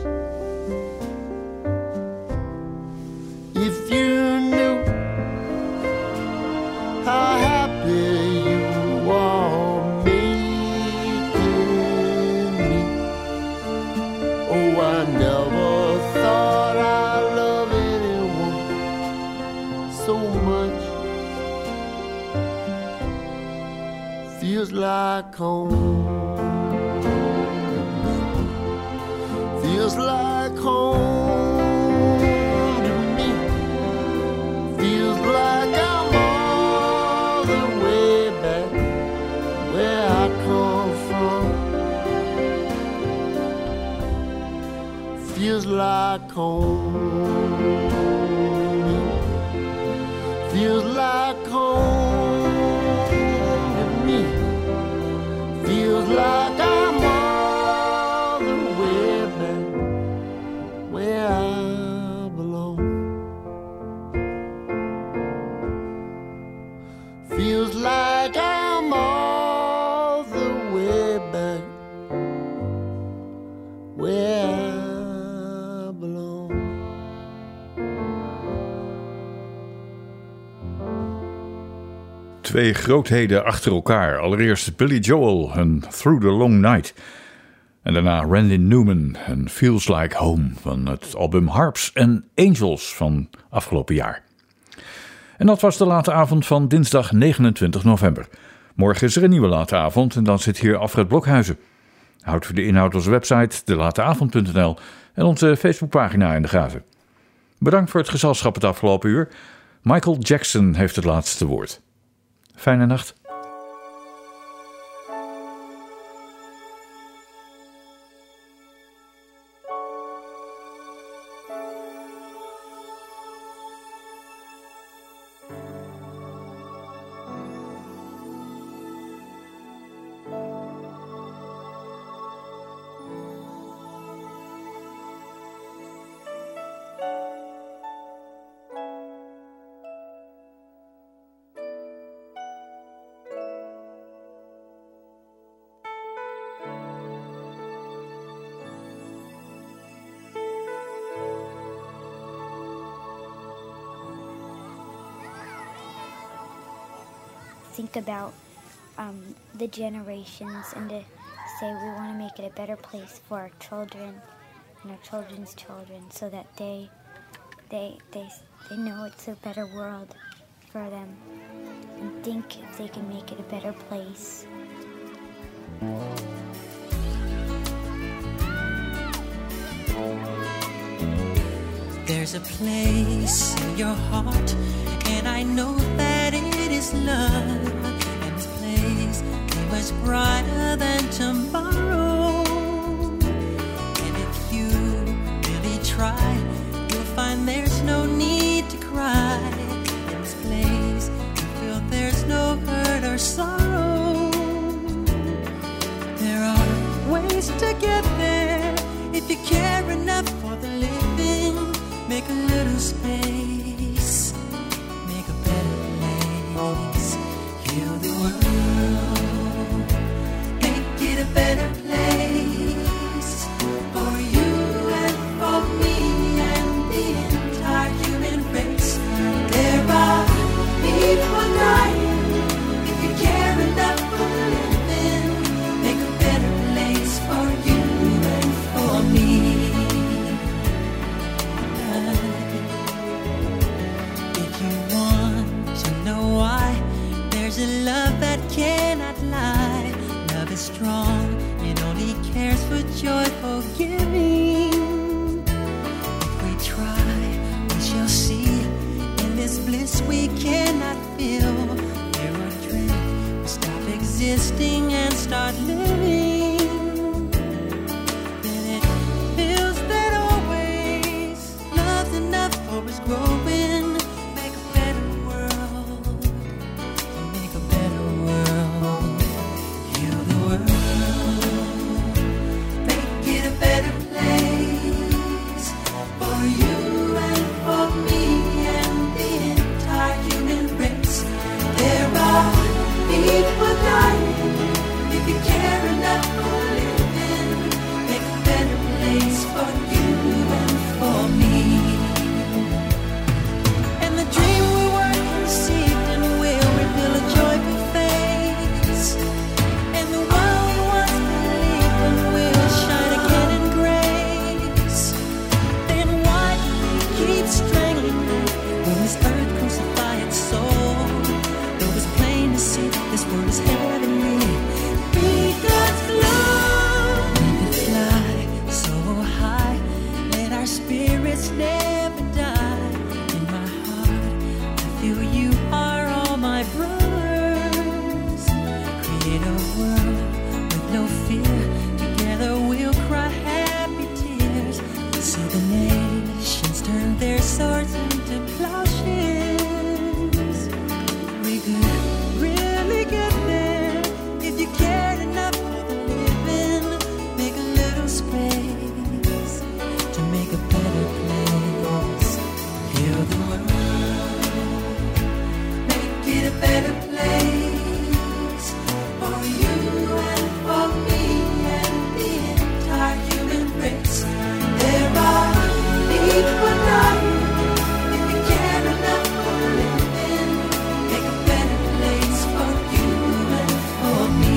[SPEAKER 12] If you knew how happy you are making me. Oh, I never thought I loved anyone so much. Feels like home. Feels like home to me. Feels like I'm all the way back where I come from. Feels like home to me. Feels like home to me. Feels like I'm all the way back where I belong. Feels like I'm all the way back where I belong.
[SPEAKER 2] Twee grootheden achter elkaar. Allereerst Billy Joel en Through the Long Night. En daarna Randy Newman en Feels Like Home van het album Harps and Angels van afgelopen jaar. En dat was de late avond van dinsdag negenentwintig november. Morgen is er een nieuwe late avond en dan zit hier Alfred Blokhuizen. Houd voor de inhoud onze website de lateavond punt n l en onze Facebookpagina in de gaten. Bedankt voor het gezelschap het afgelopen uur. Michael Jackson heeft het laatste woord. Fijne nacht.
[SPEAKER 13] Think about um, the generations and to say we want to make it a better place for our children and our children's children, so that they they they they know it's a better world for them, and think if they can make it a better place.
[SPEAKER 14] There's a place in your heart, and I know that it is love. And this place is much brighter than tomorrow. And if you really try, you'll find there's no need to cry. In this place, you feel there's no hurt or sorrow. There are ways to get there if you care enough for the living. Make a little space, make a better place. Heal the world, make it a better place for you and for me and the entire human race. There are people dying. If you care enough for the living, make a better place for you and for me. There's a love that cannot lie. Love is strong, it only cares for joyful giving. If we try, we shall see. In this bliss we cannot feel. There are dreams, we stop existing and start living. Then it feels that always love's enough for us growing. Make a better world. Make a better better place for you and for me and the entire human race. There are need for none if you care enough for living. Make a better place for you and for me.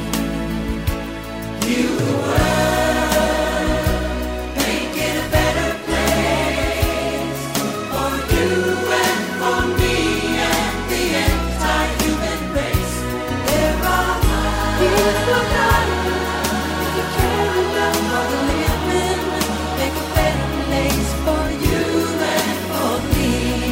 [SPEAKER 14] You the world, make it a better place for you and for me and the entire human race. There are need for none if you care enough for the living. Make a better place for you and for me.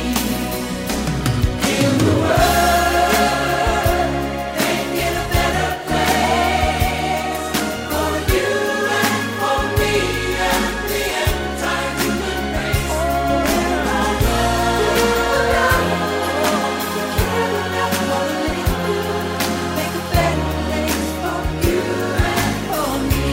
[SPEAKER 14] In the world, make it a better place for you and for me and the entire human race. There are need for none if you care enough for the living. Make a better place for you and for me.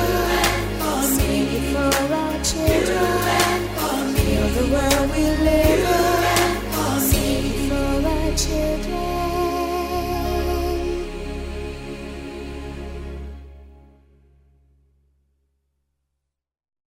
[SPEAKER 14] The world we live